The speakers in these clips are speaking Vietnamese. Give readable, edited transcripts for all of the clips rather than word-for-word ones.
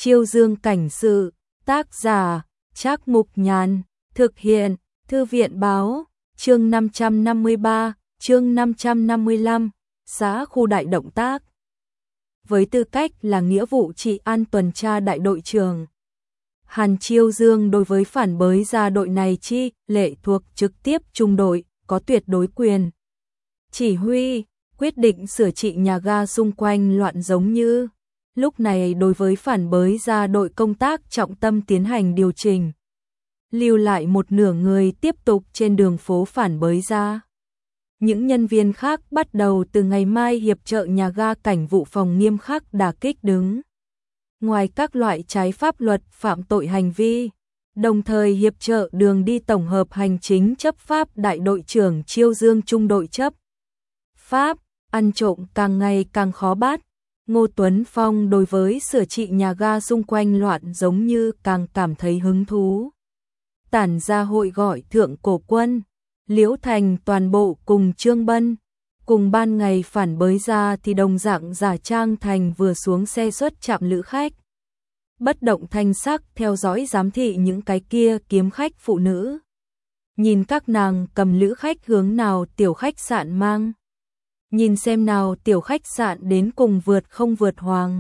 Chiêu Dương cảnh sự, tác giả, Trác Mục Nhàn, thực hiện, Thư viện báo, chương 553, chương 555, xã khu đại động tác. Với tư cách là nghĩa vụ trị an tuần tra đại đội trưởng, Hàn Chiêu Dương đối với phản bới gia đội này chi lệ thuộc trực tiếp trung đội, có tuyệt đối quyền chỉ huy, quyết định sửa trị nhà ga xung quanh loạn giống như. Lúc này đối với phản bới gia đội công tác trọng tâm tiến hành điều chỉnh. Lưu lại một nửa người tiếp tục trên đường phố phản bới gia. Những nhân viên khác bắt đầu từ ngày mai hiệp trợ nhà ga cảnh vụ phòng nghiêm khắc đả kích đứng. Ngoài các loại trái pháp luật phạm tội hành vi, đồng thời hiệp trợ đường đi tổng hợp hành chính chấp pháp đại đội trưởng Chiêu Dương trung đội chấp pháp, ăn trộm càng ngày càng khó bắt. Ngô Tuấn Phong đối với sửa trị nhà ga xung quanh loạn giống như càng cảm thấy hứng thú. Tản ra hội gọi thượng cổ quân, Liễu Thành toàn bộ cùng Trương Bân, cùng ban ngày phản bới ra thì đồng dạng giả trang thành vừa xuống xe xuất trạm lữ khách. Bất động thanh sắc theo dõi giám thị những cái kia kiếm khách phụ nữ. Nhìn các nàng cầm lữ khách hướng nào tiểu khách sạn mang. Nhìn xem nào tiểu khách sạn đến cùng vượt không vượt hoàng.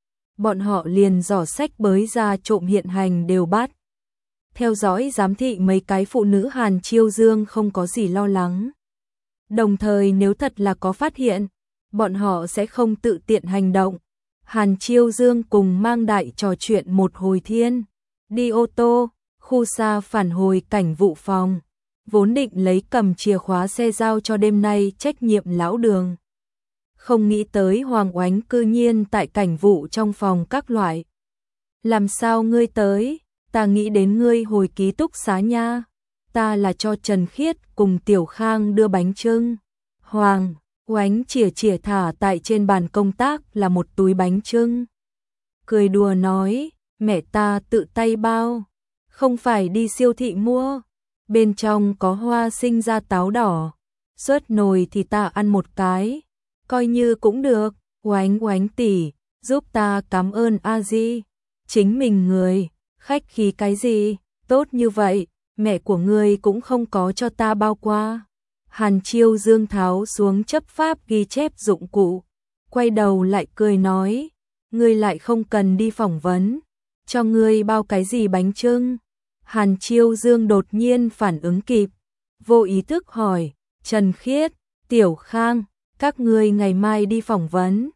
Bọn họ liền dò sách bới ra trộm hiện hành đều bắt. Theo dõi giám thị mấy cái phụ nữ Hàn Chiêu Dương không có gì lo lắng. Đồng thời nếu thật là có phát hiện, bọn họ sẽ không tự tiện hành động. Hàn Chiêu Dương cùng mang đại trò chuyện một hồi thiên. Đi ô tô, khu xa phản hồi cảnh vụ phòng. Vốn định lấy cầm chìa khóa xe giao cho đêm nay trách nhiệm lão đường. Không nghĩ tới Hoàng Oánh cư nhiên tại cảnh vụ trong phòng các loại. Làm sao ngươi tới? Ta nghĩ đến ngươi hồi ký túc xá nha. Ta là cho Trần Khiết cùng Tiểu Khang đưa bánh chưng. Hoàng Oánh chìa thả tại trên bàn công tác là một túi bánh chưng. Cười đùa nói, mẹ ta tự tay bao, không phải đi siêu thị mua. Bên trong có hoa sinh ra táo đỏ, suốt nồi thì ta ăn một cái, coi như cũng được. Oánh tỷ, giúp ta cảm ơn a di. Chính mình người, khách khí cái gì, tốt như vậy, mẹ của ngươi cũng không có cho ta bao qua. Hàn Chiêu Dương tháo xuống chấp pháp ghi chép dụng cụ, quay đầu lại cười nói, ngươi lại không cần đi phỏng vấn, cho ngươi bao cái gì bánh chưng. Hàn Chiêu Dương đột nhiên phản ứng kịp, vô ý thức hỏi, Trần Khiết, Tiểu Khang, các ngươi ngày mai đi phỏng vấn?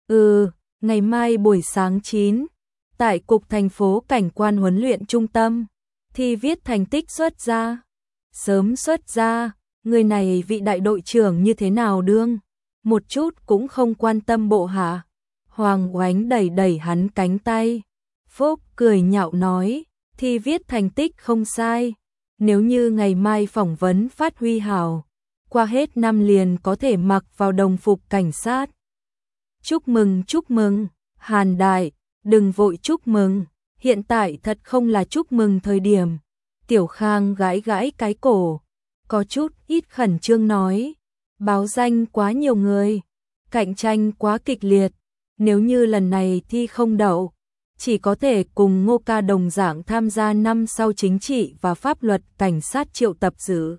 Ngày mai buổi sáng 9, tại Cục Thành phố Cảnh quan huấn luyện trung tâm, thi viết thành tích xuất ra. Sớm xuất ra, người này vị đại đội trưởng như thế nào đương? Một chút cũng không quan tâm bộ hạ. Hoàng Oánh đẩy hắn cánh tay. Phúc cười nhạo nói, thi viết thành tích không sai. Nếu như ngày mai phỏng vấn phát huy hảo, qua hết năm liền có thể mặc vào đồng phục cảnh sát. Chúc mừng, Hàn Đại, đừng vội chúc mừng, hiện tại thật không là chúc mừng thời điểm. Tiểu Khang gãi cái cổ, có chút ít khẩn trương nói, báo danh quá nhiều người, cạnh tranh quá kịch liệt, nếu như lần này thi không đậu, chỉ có thể cùng Ngô ca đồng dạng tham gia năm sau chính trị và pháp luật cảnh sát triệu tập dự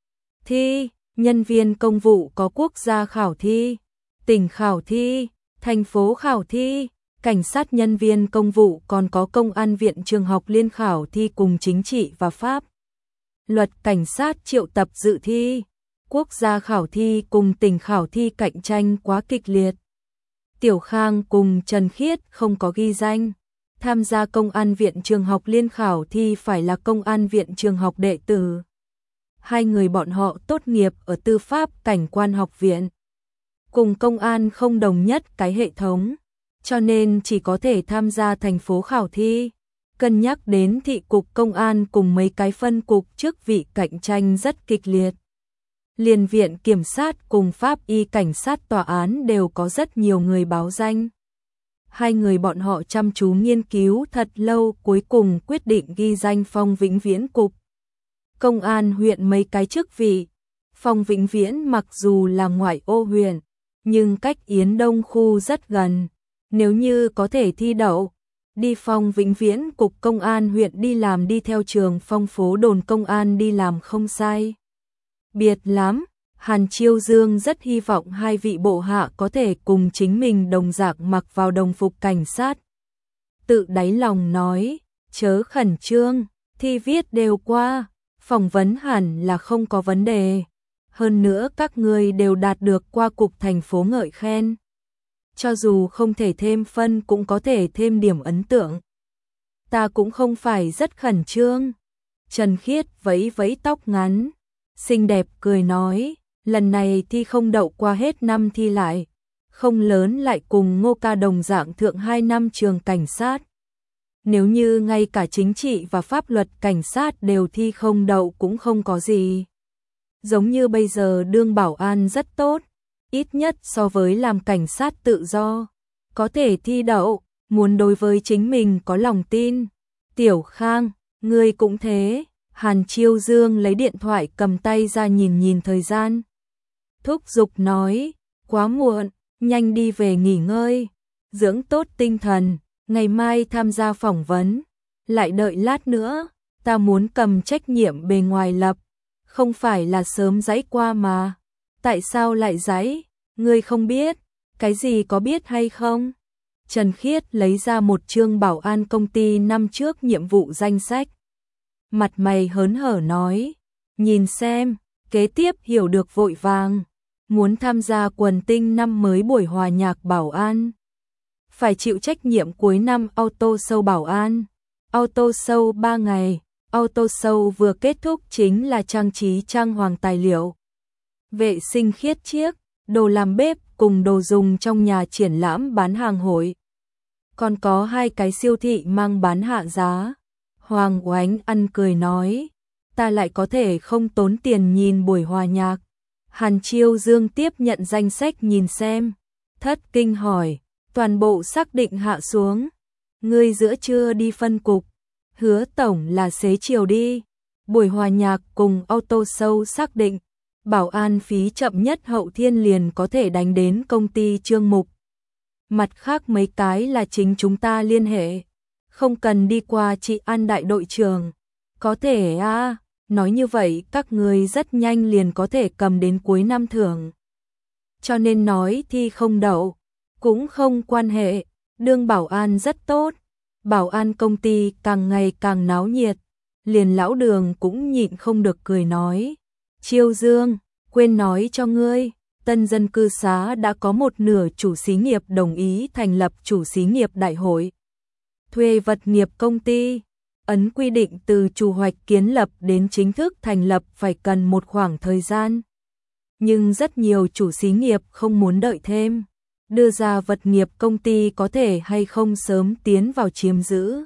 thi. Nhân viên công vụ có quốc gia khảo thi, tỉnh khảo thi, thành phố khảo thi, cảnh sát nhân viên công vụ còn có công an viện trường học liên khảo thi cùng chính trị và pháp luật cảnh sát triệu tập dự thi. Quốc gia khảo thi cùng tỉnh khảo thi cạnh tranh quá kịch liệt. Tiểu Khang cùng Trần Khiết không có ghi danh. Tham gia công an viện trường học liên khảo thi phải là công an viện trường học đệ tử. Hai người bọn họ tốt nghiệp ở tư pháp cảnh quan học viện. Cùng công an không đồng nhất cái hệ thống, cho nên chỉ có thể tham gia thành phố khảo thi. Cân nhắc đến thị cục công an cùng mấy cái phân cục chức vị cạnh tranh rất kịch liệt. Liên viện kiểm sát cùng pháp y cảnh sát tòa án đều có rất nhiều người báo danh. Hai người bọn họ chăm chú nghiên cứu thật lâu cuối cùng quyết định ghi danh Phong Vĩnh Viễn cục công an huyện mấy cái chức vị. Phong Vĩnh Viễn mặc dù là ngoại ô huyện, nhưng cách Yến Đông khu rất gần. Nếu như có thể thi đậu, đi Phong Vĩnh Viễn cục công an huyện đi làm, đi theo Trường Phong phố đồn công an đi làm không sai biệt lắm. Hàn Chiêu Dương rất hy vọng hai vị bộ hạ có thể cùng chính mình đồng dạng mặc vào đồng phục cảnh sát. Tự đáy lòng nói, chớ khẩn trương, thi viết đều qua, phỏng vấn hẳn là không có vấn đề. Hơn nữa các người đều đạt được qua cục thành phố ngợi khen. Cho dù không thể thêm phân cũng có thể thêm điểm ấn tượng. Ta cũng không phải rất khẩn trương. Trần Khiết vẫy vẫy tóc ngắn, xinh đẹp cười nói, lần này thi không đậu qua hết năm thi lại, không lớn lại cùng Ngô ca đồng dạng thượng 2 năm trường cảnh sát. Nếu như ngay cả chính trị và pháp luật cảnh sát đều thi không đậu cũng không có gì. Giống như bây giờ đương bảo an rất tốt, ít nhất so với làm cảnh sát tự do, có thể thi đậu, muốn đối với chính mình có lòng tin. Tiểu Khang, ngươi cũng thế. Hàn Chiêu Dương lấy điện thoại cầm tay ra nhìn nhìn thời gian. Thúc giục nói, quá muộn, nhanh đi về nghỉ ngơi, dưỡng tốt tinh thần, ngày mai tham gia phỏng vấn, lại đợi lát nữa, ta muốn cầm trách nhiệm bề ngoài lập, không phải là sớm giãy qua mà. Tại sao lại giãy? Ngươi không biết, cái gì có biết hay không? Trần Khiết lấy ra một chương bảo an công ty năm trước nhiệm vụ danh sách. Mặt mày hớn hở nói, nhìn xem, kế tiếp hiểu được vội vàng, muốn tham gia quần tinh năm mới buổi hòa nhạc bảo an. Phải chịu trách nhiệm cuối năm auto show bảo an. Auto show 3 ngày, auto show vừa kết thúc chính là trang trí trang hoàng tài liệu, vệ sinh khiết chiếc, đồ làm bếp cùng đồ dùng trong nhà triển lãm bán hàng hội. Còn có 2 cái siêu thị mang bán hạ giá. Hoàng Oánh ăn cười nói, ta lại có thể không tốn tiền nhìn buổi hòa nhạc. Hàn Chiêu Dương tiếp nhận danh sách nhìn xem, thất kinh hỏi, toàn bộ xác định hạ xuống. Ngươi giữa trưa đi phân cục, Hứa tổng là xế chiều đi. Buổi hòa nhạc cùng auto show xác định, bảo an phí chậm nhất Hậu Thiên liền có thể đánh đến công ty Trương Mục. Mặt khác mấy cái là chính chúng ta liên hệ, không cần đi qua chị An đại đội trưởng. Có thể à, nói như vậy các người rất nhanh liền có thể cầm đến cuối năm thưởng. Cho nên nói thi không đậu, cũng không quan hệ, đương bảo an rất tốt. Bảo an công ty càng ngày càng náo nhiệt, liền lão Đường cũng nhịn không được cười nói. Chiêu Dương, quên nói cho ngươi, tân dân cư xá đã có một nửa chủ xí nghiệp đồng ý thành lập chủ xí nghiệp đại hội. Thuê vật nghiệp công ty, ấn quy định từ chủ hoạch kiến lập đến chính thức thành lập phải cần một khoảng thời gian. Nhưng rất nhiều chủ xí nghiệp không muốn đợi thêm, đưa ra vật nghiệp công ty có thể hay không sớm tiến vào chiếm giữ.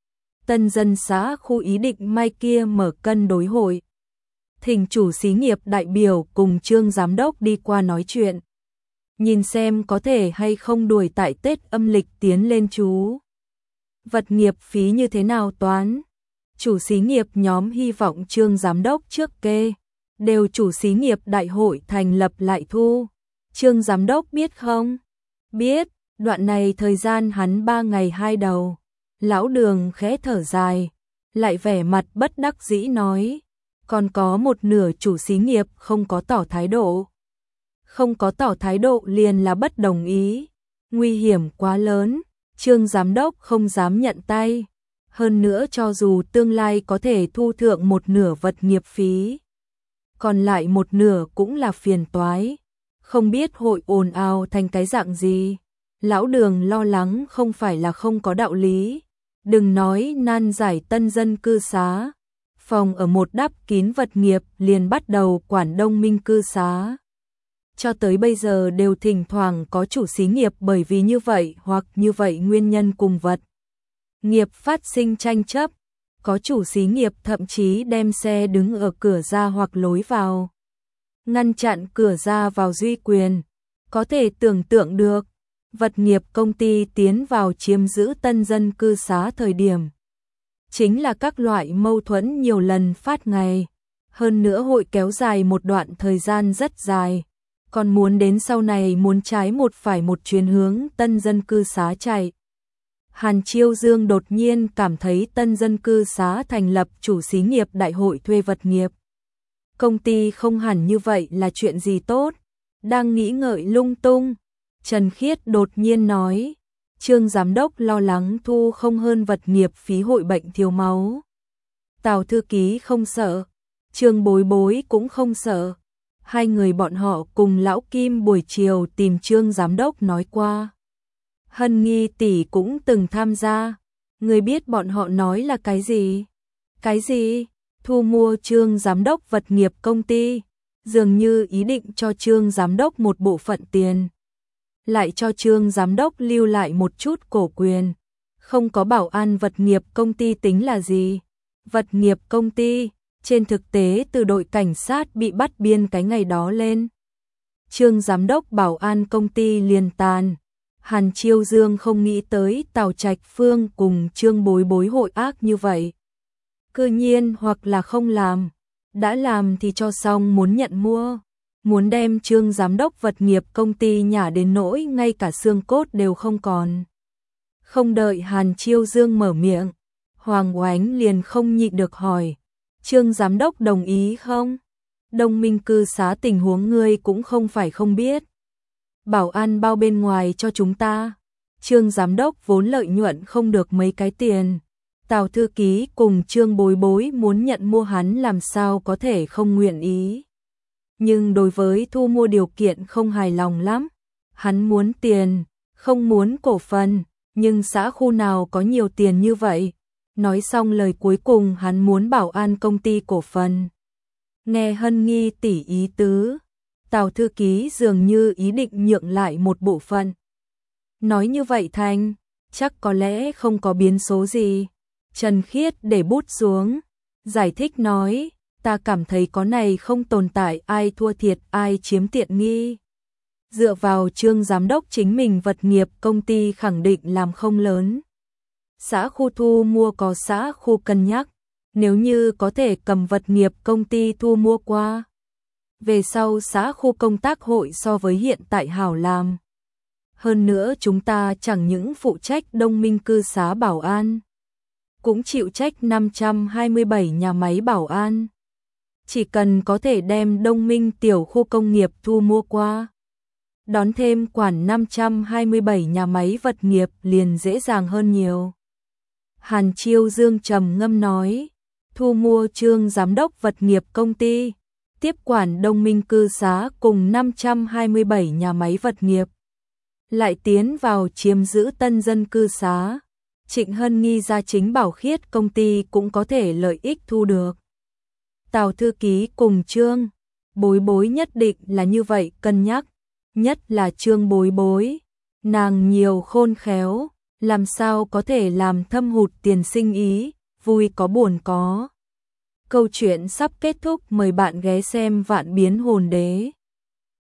Tân dân xã khu ý định mai kia mở cân đối hội. Thỉnh chủ xí nghiệp đại biểu cùng Trương giám đốc đi qua nói chuyện. Nhìn xem có thể hay không đuổi tại Tết âm lịch tiến lên chú. Vật nghiệp phí như thế nào toán? Chủ xí nghiệp nhóm hy vọng Trương giám đốc trước kê, đều chủ xí nghiệp đại hội thành lập lại thu. Trương giám đốc biết không? Biết, đoạn này thời gian hắn 3 ngày 2 đầu. Lão Đường khẽ thở dài, lại vẻ mặt bất đắc dĩ nói, còn có một nửa chủ xí nghiệp không có tỏ thái độ. Không có tỏ thái độ liền là bất đồng ý, nguy hiểm quá lớn, Trương giám đốc không dám nhận tay. Hơn nữa cho dù tương lai có thể thu thượng một nửa vật nghiệp phí, còn lại một nửa cũng là phiền toái, không biết hội ồn ào thành cái dạng gì. Lão Đường lo lắng không phải là không có đạo lý, đừng nói nan giải tân dân cư xá, phòng ở một đắp kín vật nghiệp liền bắt đầu quản đông minh cư xá. Cho tới bây giờ đều thỉnh thoảng có chủ xí nghiệp bởi vì như vậy hoặc như vậy nguyên nhân cùng vật nghiệp phát sinh tranh chấp, có chủ xí nghiệp thậm chí đem xe đứng ở cửa ra hoặc lối vào, ngăn chặn cửa ra vào duy quyền. Có thể tưởng tượng được, vật nghiệp công ty tiến vào chiếm giữ tân dân cư xá thời điểm, chính là các loại mâu thuẫn nhiều lần phát ngày, hơn nữa hội kéo dài một đoạn thời gian rất dài, còn muốn đến sau này muốn trái một phải một chuyến hướng tân dân cư xá chạy. Hàn Chiêu Dương đột nhiên cảm thấy tân dân cư xá thành lập chủ xí nghiệp đại hội thuê vật nghiệp. Công ty không hẳn như vậy là chuyện gì tốt. Đang nghĩ ngợi lung tung, Trần Khiết đột nhiên nói, Trương giám đốc lo lắng thu không hơn vật nghiệp phí hội bệnh thiếu máu. Tào thư ký không sợ, Trương Bối Bối cũng không sợ. Hai người bọn họ cùng lão Kim buổi chiều tìm Trương giám đốc nói qua. Hân Nghi tỷ cũng từng tham gia. Người biết bọn họ nói là cái gì? Cái gì? Thu mua Trương giám đốc vật nghiệp công ty, dường như ý định cho Trương giám đốc một bộ phận tiền, lại cho Trương giám đốc lưu lại một chút cổ quyền. Không có bảo an vật nghiệp công ty tính là gì? Vật nghiệp công ty, trên thực tế từ đội cảnh sát bị bắt biên cái ngày đó lên, Trương giám đốc bảo an công ty liền tàn. Hàn Chiêu Dương không nghĩ tới Tào Trạch Phương cùng Trương Bối Bối hội ác như vậy. Cư nhiên hoặc là không làm, đã làm thì cho xong muốn nhận mua, muốn đem Trương giám đốc vật nghiệp công ty nhả đến nỗi ngay cả xương cốt đều không còn. Không đợi Hàn Chiêu Dương mở miệng, Hoàng Oánh liền không nhịn được hỏi, Trương giám đốc đồng ý không? Đông Minh cư xá tình huống ngươi cũng không phải không biết. Bảo an bao bên ngoài cho chúng ta. Trương giám đốc vốn lợi nhuận không được mấy cái tiền. Tào thư ký cùng Trương Bối Bối muốn nhận mua hắn làm sao có thể không nguyện ý. Nhưng đối với thu mua điều kiện không hài lòng lắm. Hắn muốn tiền, không muốn cổ phần, nhưng xã khu nào có nhiều tiền như vậy. Nói xong lời cuối cùng hắn muốn bảo an công ty cổ phần. Nghe Hân Nghi tỉ ý tứ, Tào thư ký dường như ý định nhượng lại một bộ phận. Nói như vậy thành, chắc có lẽ không có biến số gì. Trần Khiết để bút xuống, giải thích nói, ta cảm thấy có này không tồn tại ai thua thiệt ai chiếm tiện nghi. Dựa vào Trương giám đốc chính mình vật nghiệp công ty khẳng định làm không lớn. Xã khu thu mua có xã khu cân nhắc, nếu như có thể cầm vật nghiệp công ty thu mua qua. Về sau xã khu công tác hội so với hiện tại hảo làm. Hơn nữa chúng ta chẳng những phụ trách Đông Minh cư xá bảo an, cũng chịu trách 527 nhà máy bảo an. Chỉ cần có thể đem Đông Minh tiểu khu công nghiệp thu mua qua, đón thêm quản 527 nhà máy vật nghiệp liền dễ dàng hơn nhiều. Hàn Chiêu Dương trầm ngâm nói, thu mua Trương giám đốc vật nghiệp công ty, tiếp quản Đông Minh cư xá cùng 527 nhà máy vật nghiệp, lại tiến vào chiếm giữ tân dân cư xá. Trịnh Hân Nghi ra chính bảo khiết công ty cũng có thể lợi ích thu được. Tào thư ký cùng Trương Bối Bối nhất định là như vậy cân nhắc, nhất là Trương Bối Bối, nàng nhiều khôn khéo, làm sao có thể làm thâm hụt tiền sinh ý, vui có buồn có. Câu chuyện sắp kết thúc, mời bạn ghé xem Vạn Biến Hồn Đế.